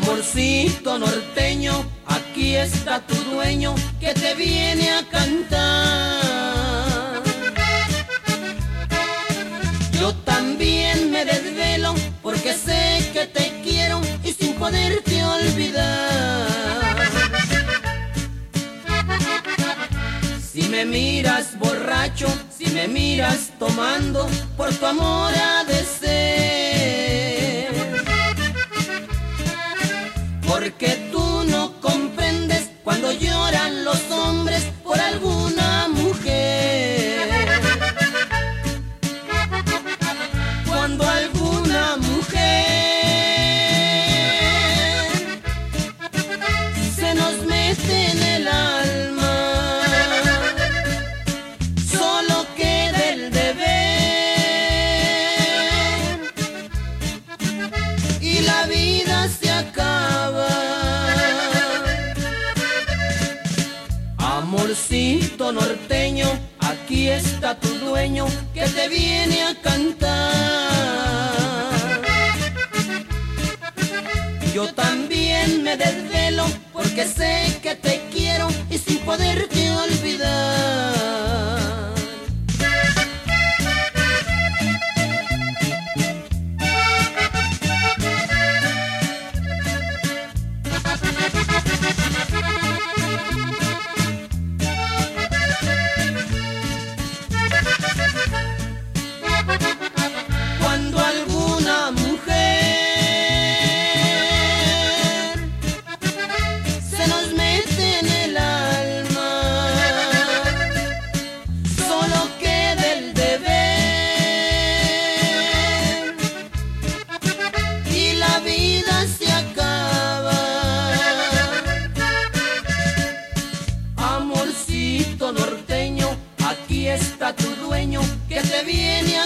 Amorcito norteño, aquí está tu dueño que te viene a cantar. Yo también me desvelo porque sé que te quiero y sin poderte olvidar. Si me miras borracho, si me miras tomando, por tu amor ha de ser. Porque tú no comprendes cuando lloran los hombres por alguna mujer. Cuando alguna mujer se nos mete en el alma, solo queda el deber y la vida se acaba. Amorcito norteño, aquí está tu dueño que te viene a cantar. Yo también me desvelo porque sé que te quiero y sin poderte olvidar. Cuando alguna mujer se nos mete en el alma, solo queda el deber y la vida se acaba. Amorcito norteño, aquí está tu dueño que te viene